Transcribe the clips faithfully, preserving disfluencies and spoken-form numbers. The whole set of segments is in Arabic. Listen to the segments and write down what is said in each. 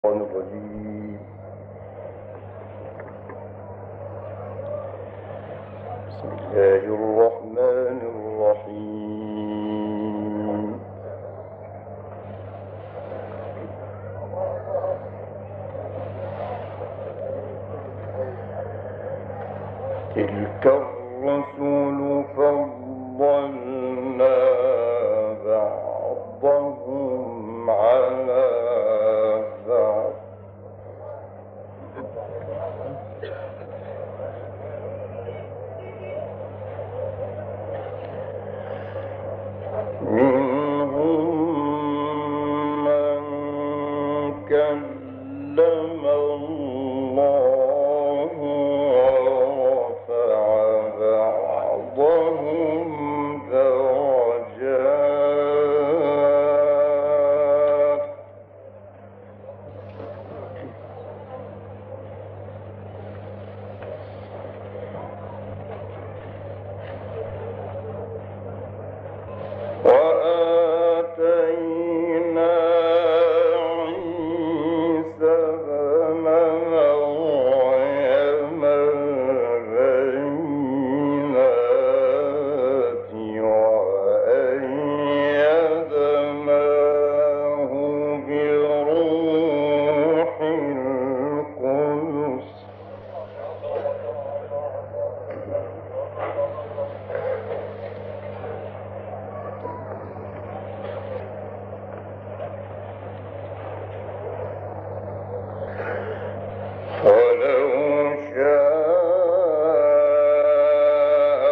الشيطان الرجيم. بسم الله الرحمن الرحيم. تلك الرسل فضلنا بعضهم على بعض منهم من كلم الله ورفع بعضهم درجات وآتينا عيسى ابن مريم البينات وأيدناه بروح القدس ولو شاء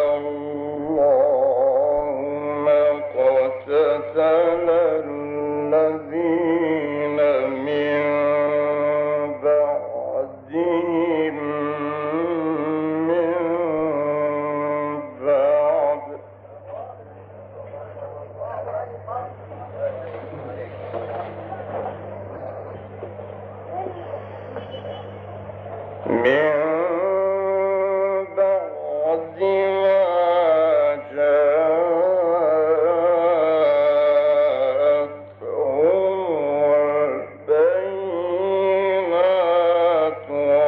الله ما اقتتل الذين من بعدهم من بعد من بعد ما جاءتهم البينات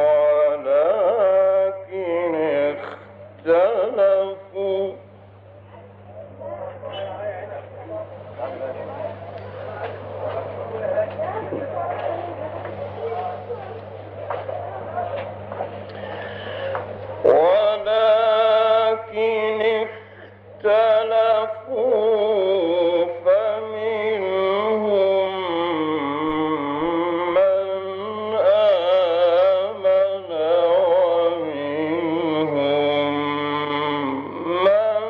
ولكن اختلفوا ولكن اختلفوا فمنهم من آمن ومنهم من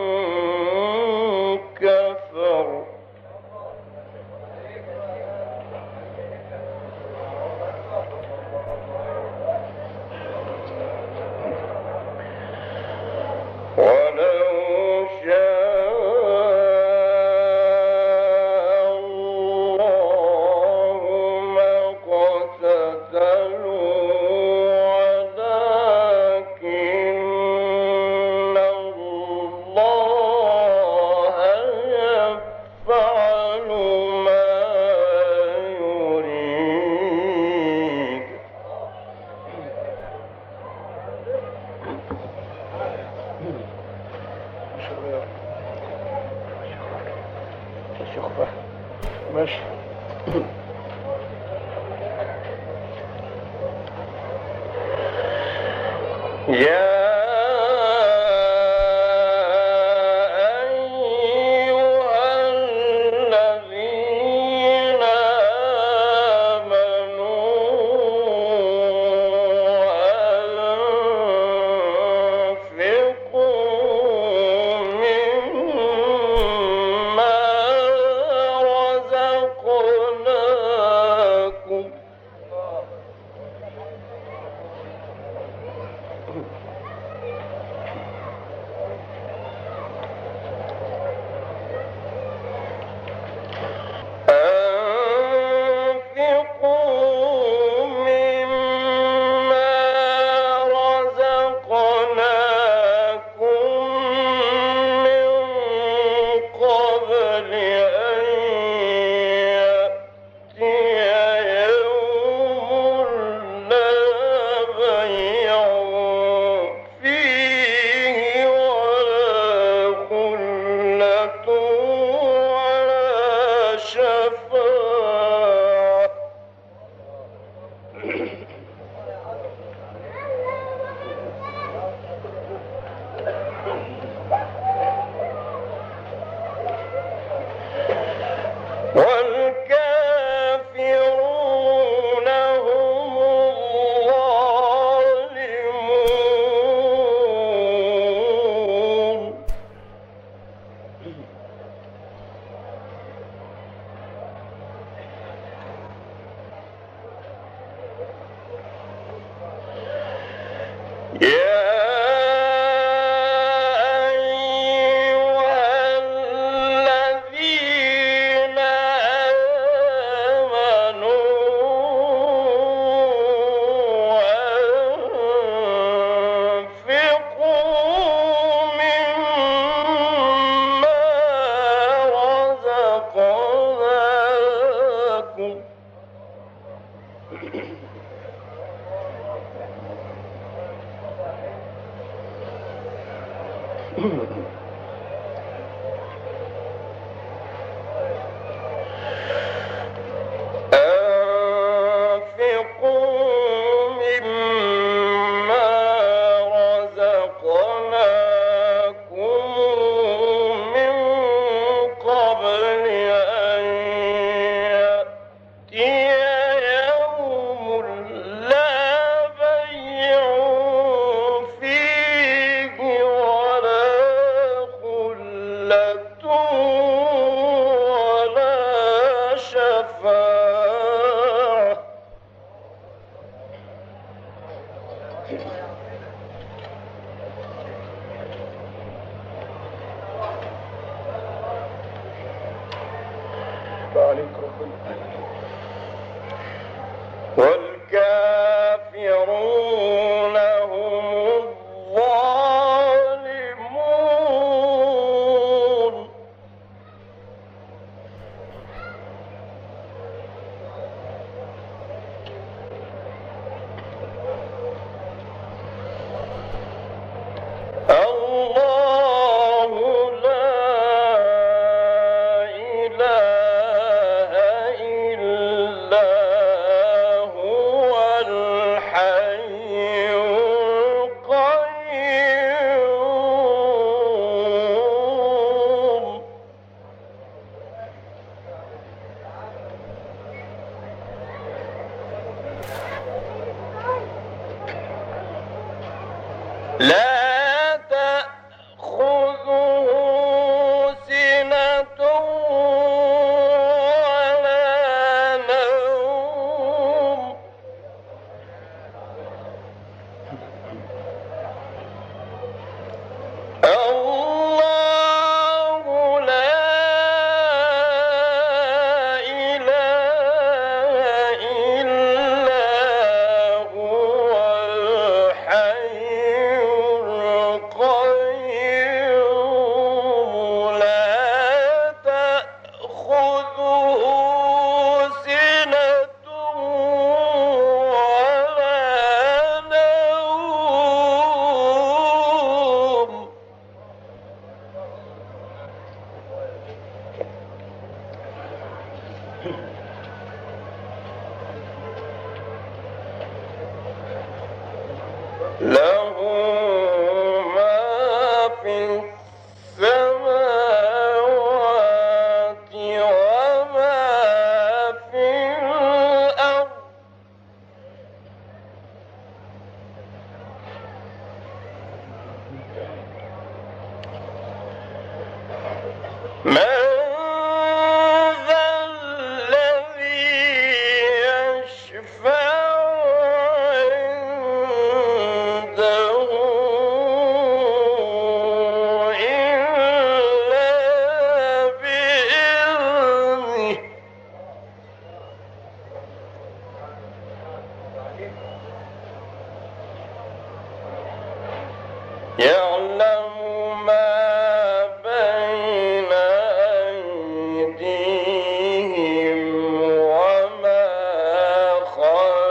كفر ولو شاء الله ما اقتتلوا ولكن الله يفعل ما يريد. ماشي. يا أيها الذين آمنوا أنفقوا مما رزقناكم يا أيها الذين آمنوا أنفقوا مما رزقناكم أنفقوا مما رزقناكم من قبل أن يأتي يوم لا بيع فيه ولا خلة ولا شفاعة والكافرون هم الظالمون الله لا إله إلا هو الحي القيوم لا تأخذه سنة ولا نوم الله لا إله إلا هو الحي القيوم لا تأخذه سنة ولا نوم له ما في السماوات وما في الأرض من ذا الذي يشفع عنده إلا بإذنه يعلم ما بين أيديهم وما خلفهم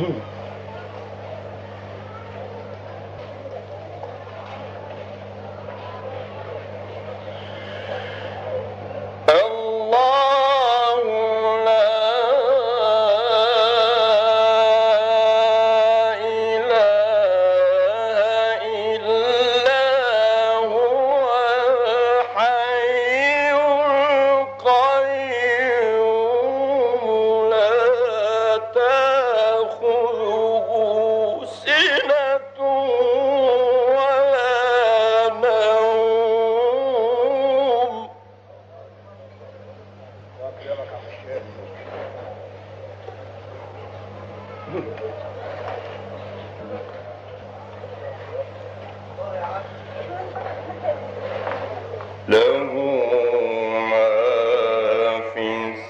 له ما في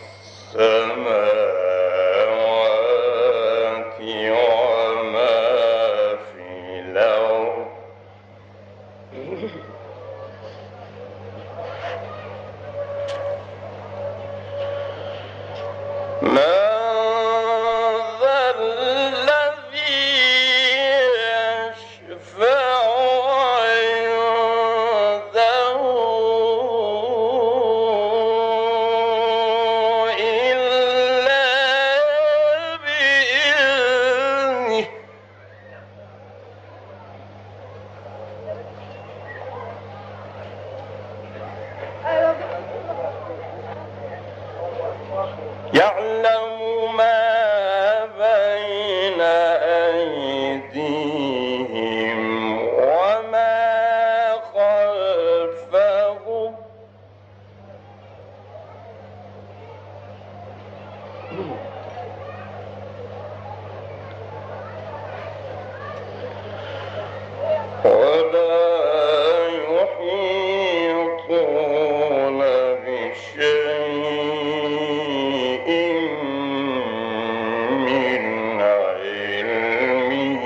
السماوات وما في الأرض ما ذا الذي يشفع عنده إلا بإذنه يعلم ما بين أيديهم وما خلفهم ولا يحيطون بشيء من علمه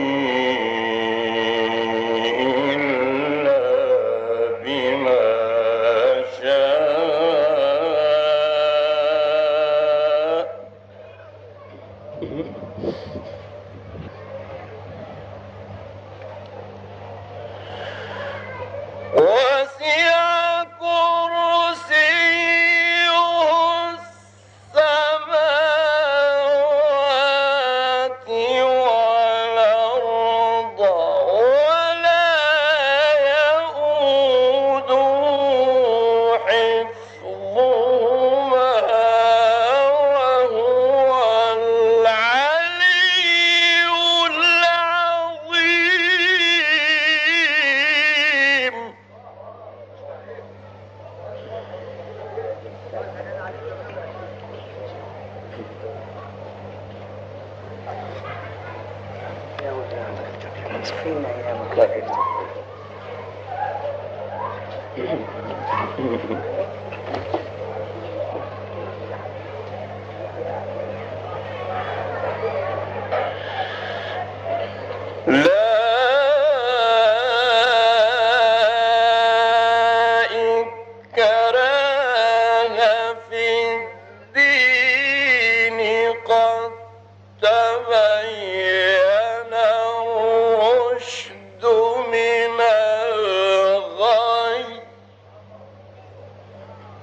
إلا بما شاء وسع كرسيه السماوات والأرض ولا يئوده حفظهما وهو العلي العظيم. لا إكراه في الدين قد تبين الرشد من الغي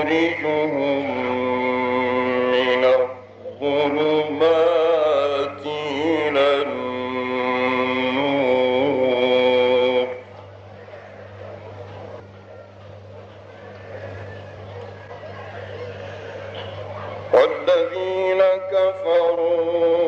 يخرجهم من الظلمات إلى النور والذين كفروا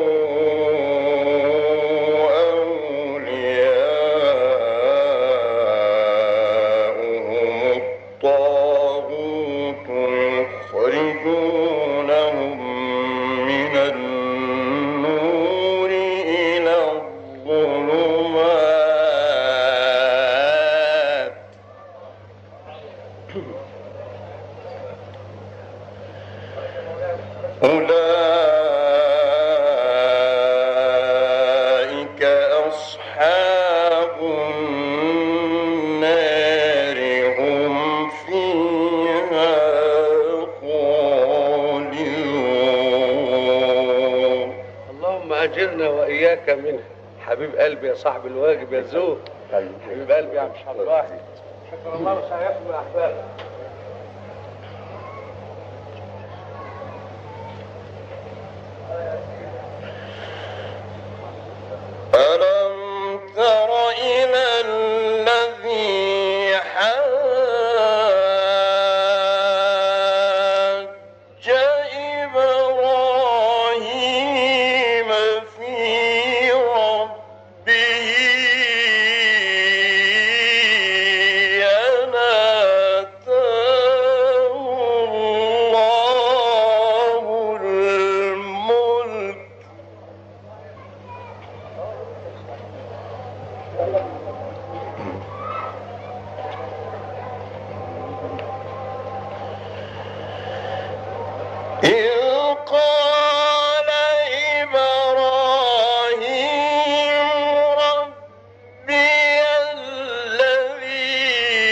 أولئك أصحاب النار هم فيها خالدون. اللهم أجرنا وإياك منها. حبيب قلبي يا صاحب الواجب يا زوج. حبيب قلبي يا عم شرباحي. شكر الله وسعيكم يا أحباب. ألم تر إلى الذي حاج إبراهيم في ربه أن آتاه الله الملك إذ قال إبراهيم ربي الذي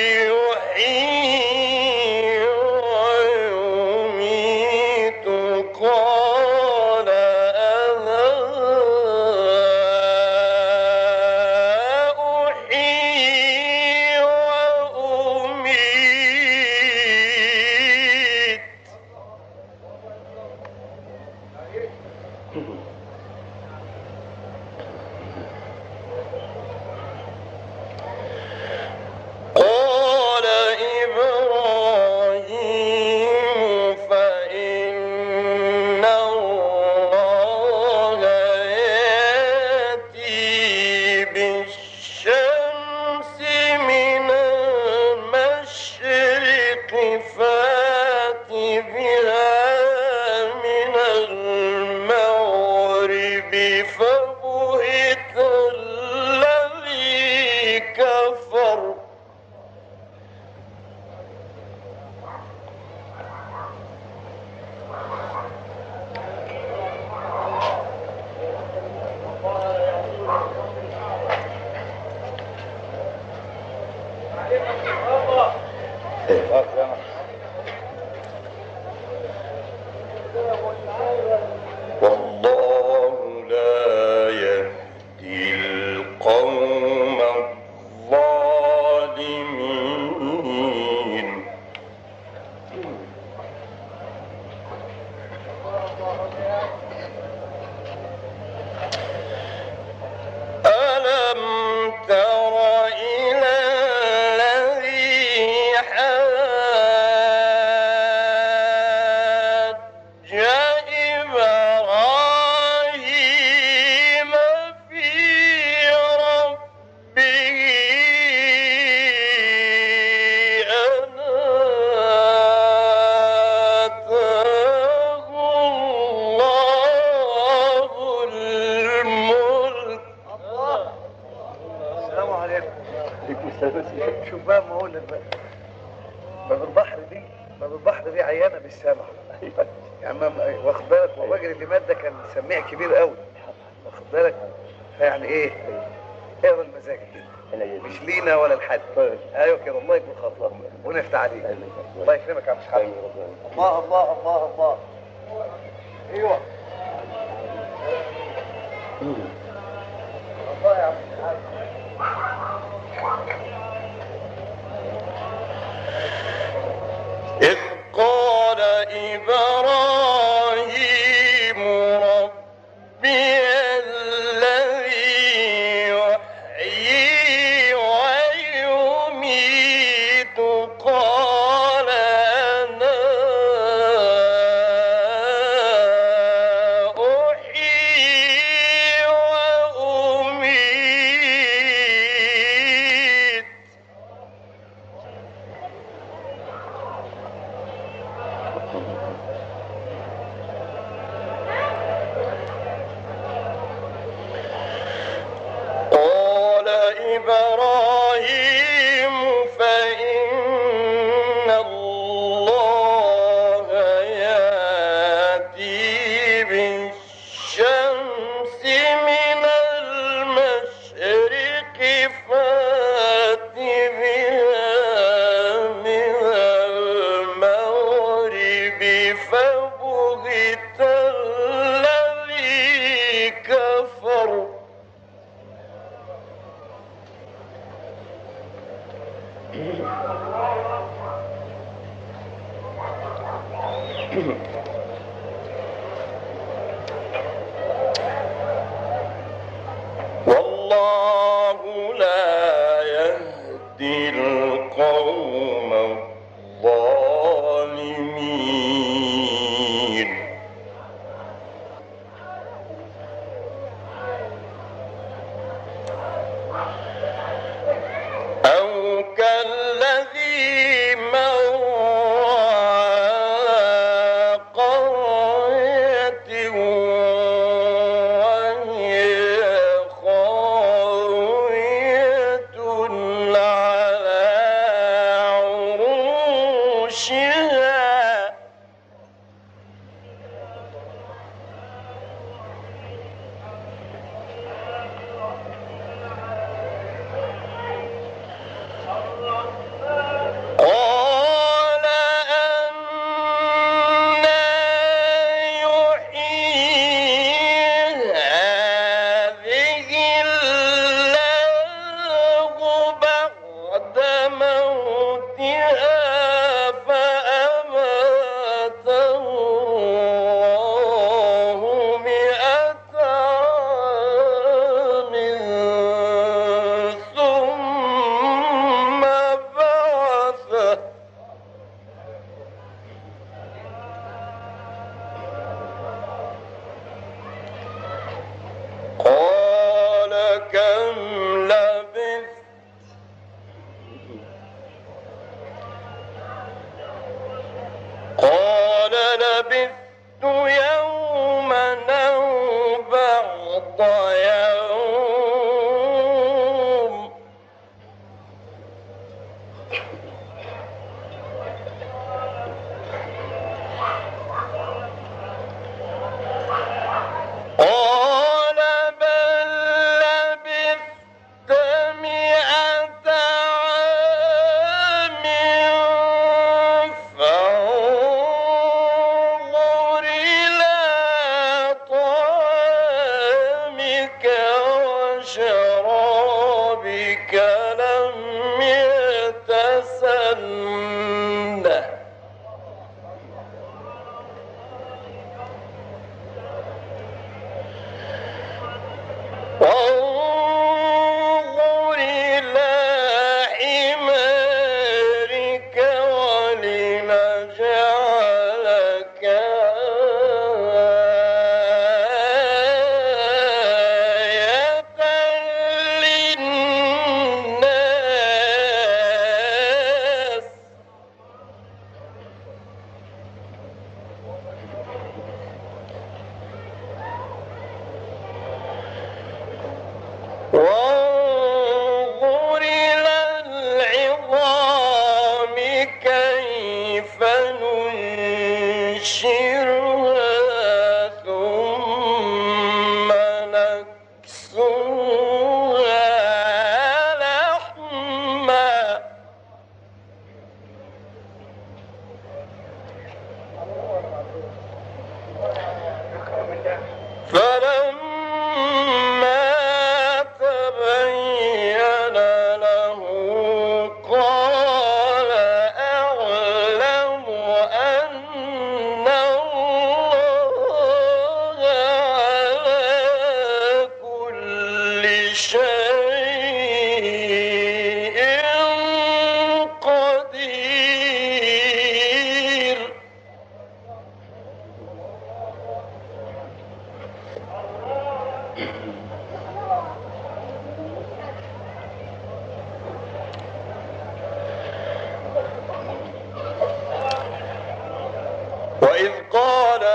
يحيي ويميت قال أنا أحيي وأميت قال إبراهيم فإن الله يأتي بالشمس من المشرق فات بها من المغرب فبهت الذي كفر والله لا يهدي القوم الظالمين. ألم تر إلى الذي حاج إبراهيم في ربه أن آتاه الله الملك. السلام عليكم. شوف بقى ما اقول لك بقى. باب البحر دي باب البحر دي عيانه بالسمع. يعني ما واخد بالك والراجل اللي مات ده كان سميع كبير قوي. واخد بالك؟ فيعني ايه؟ اقرا المزاج كده. مش لينا ولا لحد. ايوه كده الله يكون خاطرك ونفتح عليك. الله يكرمك يا عم شحاته. الله الله الله الله. ايوه. الله يا عم شحاته. إذ قال قال إبراهيم فإن الله يأتي بالشمس من المشرق فأت بها من المغرب فبهت الذي كفر والله لا يهدي القوم الظالمين أو كالذي مر على قرية وهي خاوية على عروشها قال أنى يحيي هذه الله بعد موتها فأماته الله مئة عام ثم بعثه قال كم لبثت قال لبثت يوما أو بعض يوم قال بل لبثت مئة عام فانظر إلى طعامك وشرابك لم يتسنه وانظر إلى حمارك ولنجعلك آية للناس وانظر إلى العظام كيف ننشرها ثم نكسوها لحما فلما تبين له قال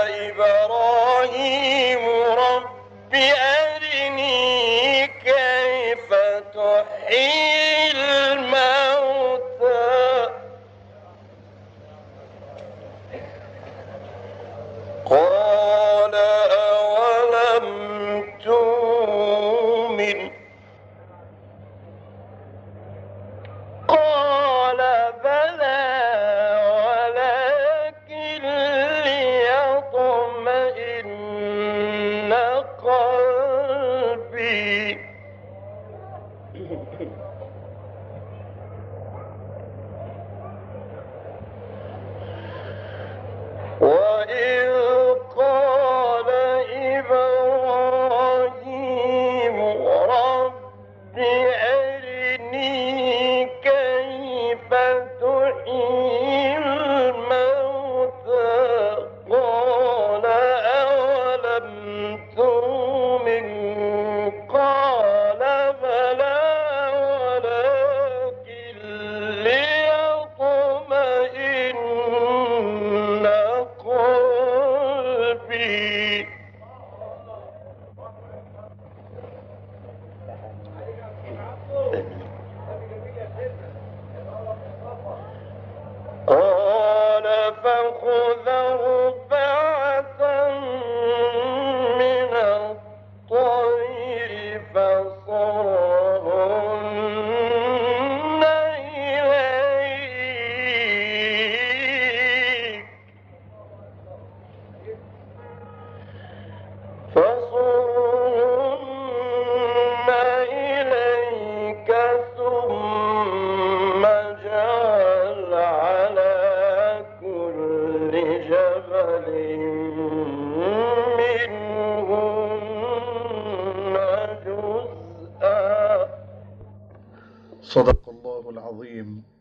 إبراهيم رب أرني كيف تحيي الموتى قال أولم تؤمن قال بلى ولكن ليطمئن قلبي وإذ قال إبراهيم رب أرني كيف تحيي الموتى قال أولم تؤمن قال بلى ولكن ليطمئن قلبي قال فخذ أربعة من الطير فصرهن إليك فصرهن إليك ثم اجعل على كل جبل منهن جزءا. صدق الله العظيم.